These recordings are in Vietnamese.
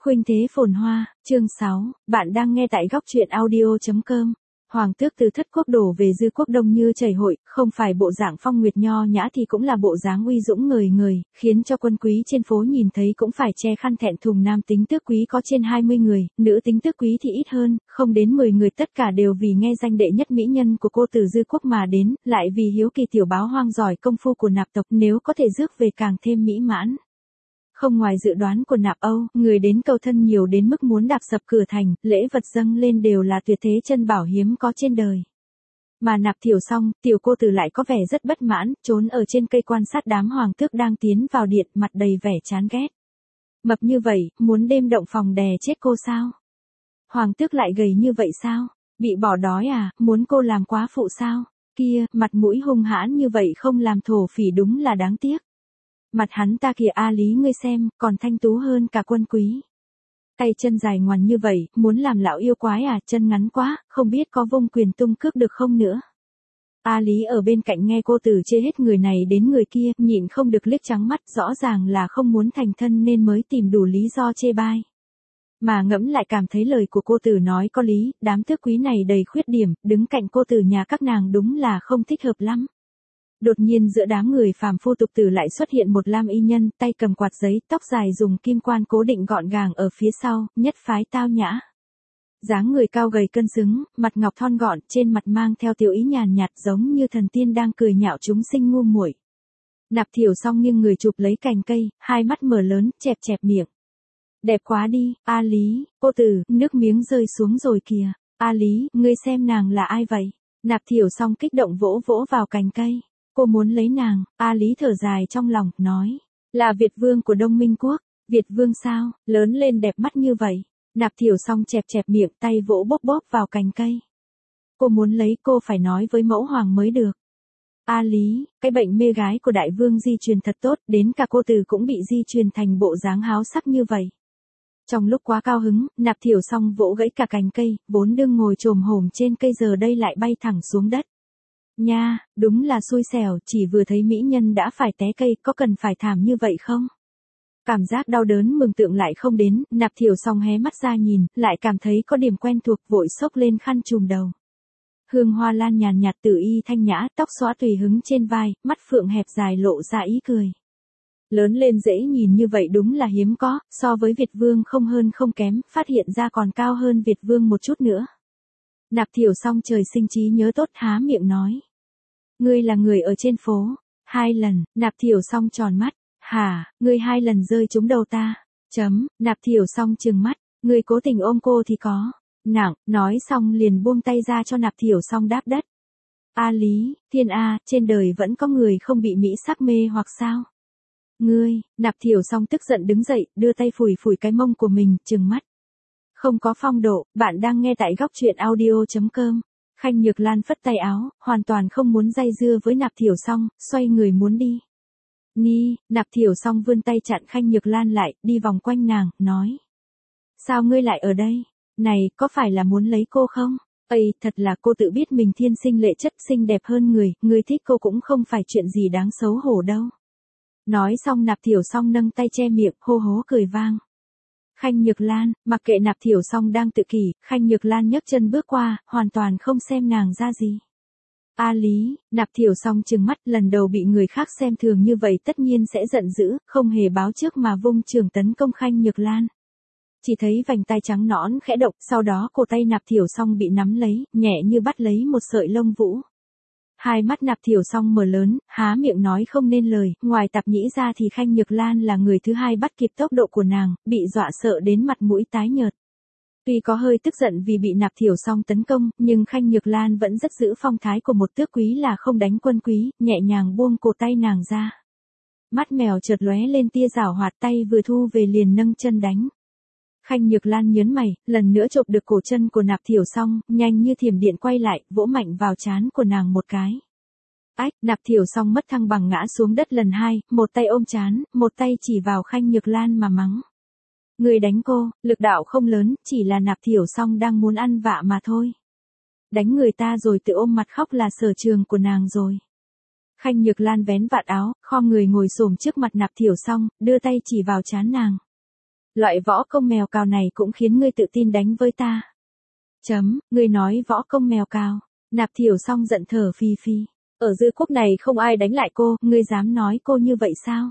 Khuynh thế phồn hoa, chương 6, bạn đang nghe tại góc truyện audio.com. Hoàng tước từ Thất Quốc đổ về Dư Quốc đông như chảy hội, không phải bộ dạng phong nguyệt nho nhã thì cũng là bộ dáng uy dũng ngời ngời, khiến cho quân quý trên phố nhìn thấy cũng phải che khăn thẹn thùng. Nam tính tước quý có trên 20 người, nữ tính tước quý thì ít hơn, không đến 10 người, tất cả đều vì nghe danh đệ nhất mỹ nhân của cô từ Dư Quốc mà đến, lại vì hiếu kỳ tiểu báo hoang giỏi công phu của nạp tộc, nếu có thể rước về càng thêm mỹ mãn. Không ngoài dự đoán của Nạp Âu, người đến cầu thân nhiều đến mức muốn đạp sập cửa thành, lễ vật dâng lên đều là tuyệt thế chân bảo hiếm có trên đời. Mà Nạp Thiểu xong, tiểu cô tử lại có vẻ rất bất mãn, trốn ở trên cây quan sát đám hoàng tước đang tiến vào điện, mặt đầy vẻ chán ghét. Mập như vậy, muốn đêm động phòng đè chết cô sao? Hoàng tước lại gầy như vậy sao? Bị bỏ đói à, muốn cô làm quá phụ sao? Kia, mặt mũi hung hãn như vậy không làm thổ phỉ đúng là đáng tiếc. Mặt hắn ta kìa a Lý ngươi xem, còn thanh tú hơn cả quân quý. Tay chân dài ngoằn như vậy, muốn làm lão yêu quái à, chân ngắn quá, không biết có vung quyền tung cước được không nữa. A Lý ở bên cạnh nghe cô tử chê hết người này đến người kia, nhịn không được liếc trắng mắt, rõ ràng là không muốn thành thân nên mới tìm đủ lý do chê bai. Mà ngẫm lại cảm thấy lời của cô tử nói có lý, đám tước quý này đầy khuyết điểm, đứng cạnh cô tử nhà các nàng đúng là không thích hợp lắm. Đột nhiên giữa đám người phàm phu tục tử lại xuất hiện một lam y nhân, tay cầm quạt giấy, tóc dài dùng kim quan cố định gọn gàng ở phía sau, nhất phái tao nhã. Dáng người cao gầy cân xứng, mặt ngọc thon gọn, trên mặt mang theo tiểu ý nhàn nhạt giống như thần tiên đang cười nhạo chúng sinh ngu muội. Nạp Thiểu xong nghiêng người chụp lấy cành cây, hai mắt mở lớn, chẹp chẹp miệng. Đẹp quá đi, A Lý, cô tử, nước miếng rơi xuống rồi kìa. A Lý, ngươi xem nàng là ai vậy? Nạp Thiểu xong kích động vỗ vỗ vào cành cây. Cô muốn lấy nàng, A Lý thở dài trong lòng, nói. Là Việt vương của Đông Minh Quốc. Việt vương sao, lớn lên đẹp mắt như vậy. Nạp Thiểu xong chẹp chẹp miệng, tay vỗ bóp bóp vào cành cây. Cô muốn lấy, cô phải nói với mẫu hoàng mới được. A Lý, cái bệnh mê gái của đại vương di truyền thật tốt, đến cả cô từ cũng bị di truyền thành bộ dáng háo sắc như vậy. Trong lúc quá cao hứng, Nạp Thiểu xong vỗ gãy cả cành cây, vốn đương ngồi chồm hổm trên cây giờ đây lại bay thẳng xuống đất. Nha, đúng là xui xẻo, chỉ vừa thấy mỹ nhân đã phải té cây, có cần phải thảm như vậy không? Cảm giác đau đớn mường tượng lại không đến, Nạp Thiểu xong hé mắt ra nhìn, lại cảm thấy có điểm quen thuộc, vội xốc lên khăn trùm đầu. Hương hoa lan nhàn nhạt tử y thanh nhã, tóc xõa tùy hứng trên vai, mắt phượng hẹp dài lộ ra ý cười. Lớn lên dễ nhìn như vậy đúng là hiếm có, so với Việt vương không hơn không kém, phát hiện ra còn cao hơn Việt vương một chút nữa. Nạp Thiểu xong trời sinh trí nhớ tốt há miệng nói. Ngươi là người ở trên phố. 2 lần, Nạp Thiểu xong tròn mắt. Hả, ngươi 2 lần rơi trúng đầu ta. Nạp Thiểu xong trừng mắt. Ngươi cố tình ôm cô thì có. Nặng, nói xong liền buông tay ra cho Nạp Thiểu xong đáp đất. A Lý, thiên A, trên đời vẫn có người không bị mỹ sắc mê hoặc sao? Ngươi, Nạp Thiểu xong tức giận đứng dậy, đưa tay phủi phủi cái mông của mình, trừng mắt. Không có phong độ, bạn đang nghe tại góc truyện audio.com. Khanh Nhược Lan phất tay áo, hoàn toàn không muốn dây dưa với Nạp Thiểu xong, xoay người muốn đi. Ni, Nạp Thiểu xong vươn tay chặn Khanh Nhược Lan lại, đi vòng quanh nàng, nói. Sao ngươi lại ở đây? Này, có phải là muốn lấy cô không? Ây, thật là cô tự biết mình thiên sinh lệ chất xinh đẹp hơn người thích cô cũng không phải chuyện gì đáng xấu hổ đâu. Nói xong Nạp Thiểu xong nâng tay che miệng, hô hố cười vang. Khanh Nhược Lan, mặc kệ Nạp Thiểu xong đang tự kỷ, Khanh Nhược Lan nhấc chân bước qua, hoàn toàn không xem nàng ra gì. A Lý, Nạp Thiểu xong trừng mắt, lần đầu bị người khác xem thường như vậy tất nhiên sẽ giận dữ, không hề báo trước mà vung trường tấn công Khanh Nhược Lan. Chỉ thấy vành tay trắng nõn khẽ động, sau đó cổ tay Nạp Thiểu xong bị nắm lấy, nhẹ như bắt lấy một sợi lông vũ. Hai mắt Nạp Thiểu xong mở lớn, há miệng nói không nên lời, ngoài Tạp Nhĩ ra thì Khanh Nhược Lan là người thứ hai bắt kịp tốc độ của nàng, bị dọa sợ đến mặt mũi tái nhợt. Tuy có hơi tức giận vì bị Nạp Thiểu xong tấn công, nhưng Khanh Nhược Lan vẫn rất giữ phong thái của một tước quý là không đánh quân quý, nhẹ nhàng buông cổ tay nàng ra. Mắt mèo chợt lóe lên tia giảo hoạt, tay vừa thu về liền nâng chân đánh. Khanh Nhược Lan nhớn mày, lần nữa chộp được cổ chân của Nạp Thiểu xong, nhanh như thiểm điện quay lại, vỗ mạnh vào trán của nàng một cái. Ách, Nạp Thiểu xong mất thăng bằng ngã xuống đất lần 2, một tay ôm trán, một tay chỉ vào Khanh Nhược Lan mà mắng. Người đánh cô, lực đạo không lớn, chỉ là Nạp Thiểu xong đang muốn ăn vạ mà thôi. Đánh người ta rồi tự ôm mặt khóc là sở trường của nàng rồi. Khanh Nhược Lan vén vạt áo, khom người ngồi xổm trước mặt Nạp Thiểu xong, đưa tay chỉ vào trán nàng. Loại võ công mèo cào này cũng khiến ngươi tự tin đánh với ta. Ngươi nói võ công mèo cào. Nạp Thiểu Song giận thở phì phì. Ở Dư Quốc này không ai đánh lại cô, ngươi dám nói cô như vậy sao?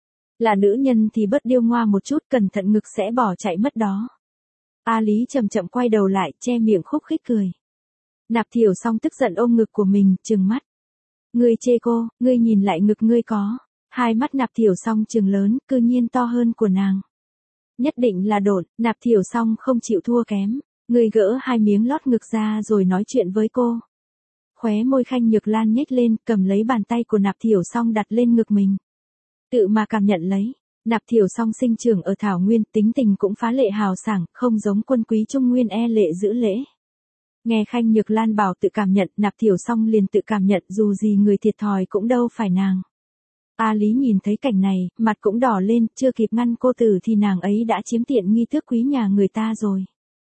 Là nữ nhân thì bớt điêu ngoa một chút, cẩn thận ngực sẽ bỏ chạy mất đó. A Lý chậm chậm quay đầu lại, che miệng khúc khích cười. Nạp Thiểu Song tức giận ôm ngực của mình, trừng mắt. Ngươi chê cô, ngươi nhìn lại ngực ngươi có. Hai mắt Nạp Thiểu Song trừng lớn, cư nhiên to hơn của nàng. Nhất định là độn, Nạp Thiểu Song không chịu thua kém. Ngươi gỡ hai miếng lót ngực ra rồi nói chuyện với cô. Khóe môi Khanh Nhược Lan nhếch lên, cầm lấy bàn tay của Nạp Thiểu Song đặt lên ngực mình. Tự mà cảm nhận lấy. Nạp Thiểu Song sinh trưởng ở Thảo Nguyên, tính tình cũng phá lệ hào sảng, không giống quân quý Trung Nguyên e lệ giữ lễ. Nghe Khanh Nhược Lan bảo tự cảm nhận, Nạp Thiểu Song liền tự cảm nhận, dù gì người thiệt thòi cũng đâu phải nàng. A Lý nhìn thấy cảnh này, mặt cũng đỏ lên, chưa kịp ngăn cô tử thì nàng ấy đã chiếm tiện nghi tước quý nhà người ta rồi.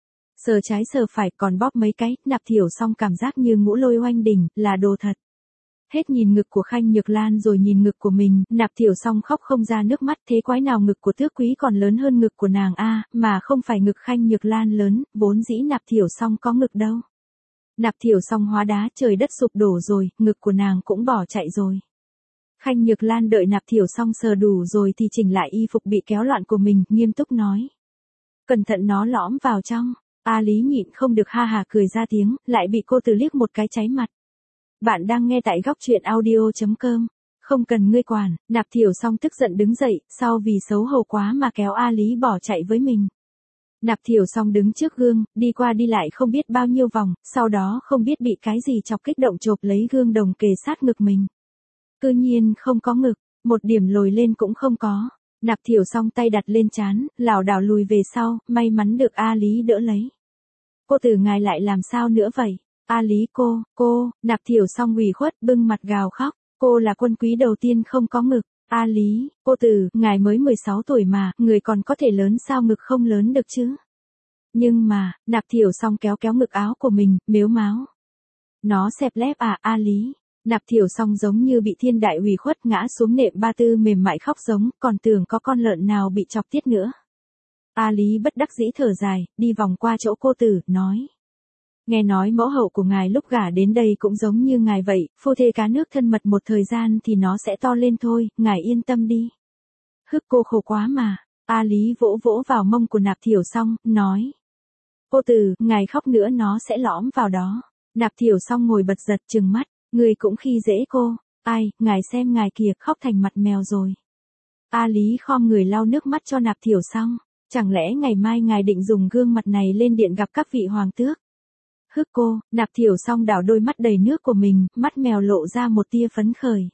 Sờ trái sờ phải còn bóp mấy cái, Nạp Thiểu Song cảm giác như ngũ lôi oanh đỉnh, là đồ thật. Hết nhìn ngực của Khanh Nhược Lan rồi nhìn ngực của mình, Nạp Thiểu Song khóc không ra nước mắt, thế quái nào ngực của tước quý còn lớn hơn ngực của nàng a, mà không phải ngực Khanh Nhược Lan lớn, vốn dĩ Nạp Thiểu Song có ngực đâu. Nạp Thiểu Song hóa đá, trời đất sụp đổ rồi, ngực của nàng cũng bỏ chạy rồi. Khanh Nhược Lan đợi Nạp Thiểu Song sờ đủ rồi thì chỉnh lại y phục bị kéo loạn của mình, nghiêm túc nói. Cẩn thận nó lõm vào trong. A Lý nhịn không được ha hà cười ra tiếng, lại bị cô từ liếc một cái cháy mặt. Bạn đang nghe tại góc truyện audio.com. Không cần ngươi quản, Nạp Thiểu Song tức giận đứng dậy, sau vì xấu hổ quá mà kéo A Lý bỏ chạy với mình. Nạp Thiểu Song đứng trước gương, đi qua đi lại không biết bao nhiêu vòng, sau đó không biết bị cái gì chọc kích động chộp lấy gương đồng kề sát ngực mình. Cư nhiên không có ngực, một điểm lồi lên cũng không có. Nạp Thiểu Song tay đặt lên trán, lảo đảo lùi về sau, may mắn được A Lý đỡ lấy. Cô tử ngài lại làm sao nữa vậy? A Lý cô, Nạp Thiểu Song ủy khuất bưng mặt gào khóc. Cô là quân quý đầu tiên không có ngực. A Lý, cô tử, ngài mới 16 tuổi mà, người còn có thể lớn sao ngực không lớn được chứ? Nhưng mà, Nạp Thiểu Song kéo kéo ngực áo của mình, mếu máo. Nó xẹp lép à, A Lý. Nạp Thiểu Song giống như bị thiên đại ủy khuất ngã xuống nệm ba tư mềm mại khóc giống, còn tưởng có con lợn nào bị chọc tiết nữa. A Lý bất đắc dĩ thở dài, đi vòng qua chỗ cô tử, nói. Nghe nói mẫu hậu của ngài lúc gả đến đây cũng giống như ngài vậy, phu thê cá nước thân mật một thời gian thì nó sẽ to lên thôi, ngài yên tâm đi. Hức cô khổ quá mà. A Lý vỗ vỗ vào mông của Nạp Thiểu Song, nói. Cô tử, ngài khóc nữa nó sẽ lõm vào đó. Nạp Thiểu Song ngồi bật giật trừng mắt, người cũng khi dễ cô. Ai, ngài xem ngài kìa, khóc thành mặt mèo rồi. A Lý khom người lau nước mắt cho Nạp Thiểu Song. Chẳng lẽ ngày mai ngài định dùng gương mặt này lên điện gặp các vị hoàng tước? Hức cô, Nạp Thiểu Song đảo đôi mắt đầy nước của mình, mắt mèo lộ ra một tia phấn khởi.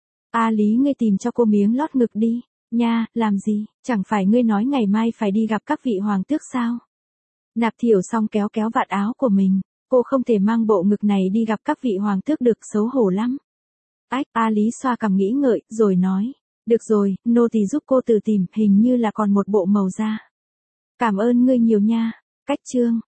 A Lý ngươi tìm cho cô miếng lót ngực đi. Nha, làm gì, chẳng phải ngươi nói ngày mai phải đi gặp các vị hoàng tước sao? Nạp Thiểu Song kéo kéo vạt áo của mình. Cô không thể mang bộ ngực này đi gặp các vị hoàng tước được, xấu hổ lắm. Ách, A Lý xoa cằm nghĩ ngợi, rồi nói. Được rồi, nô tỳ giúp cô tự tìm, hình như là còn một bộ màu da. Cảm ơn ngươi nhiều nha. Cách chương.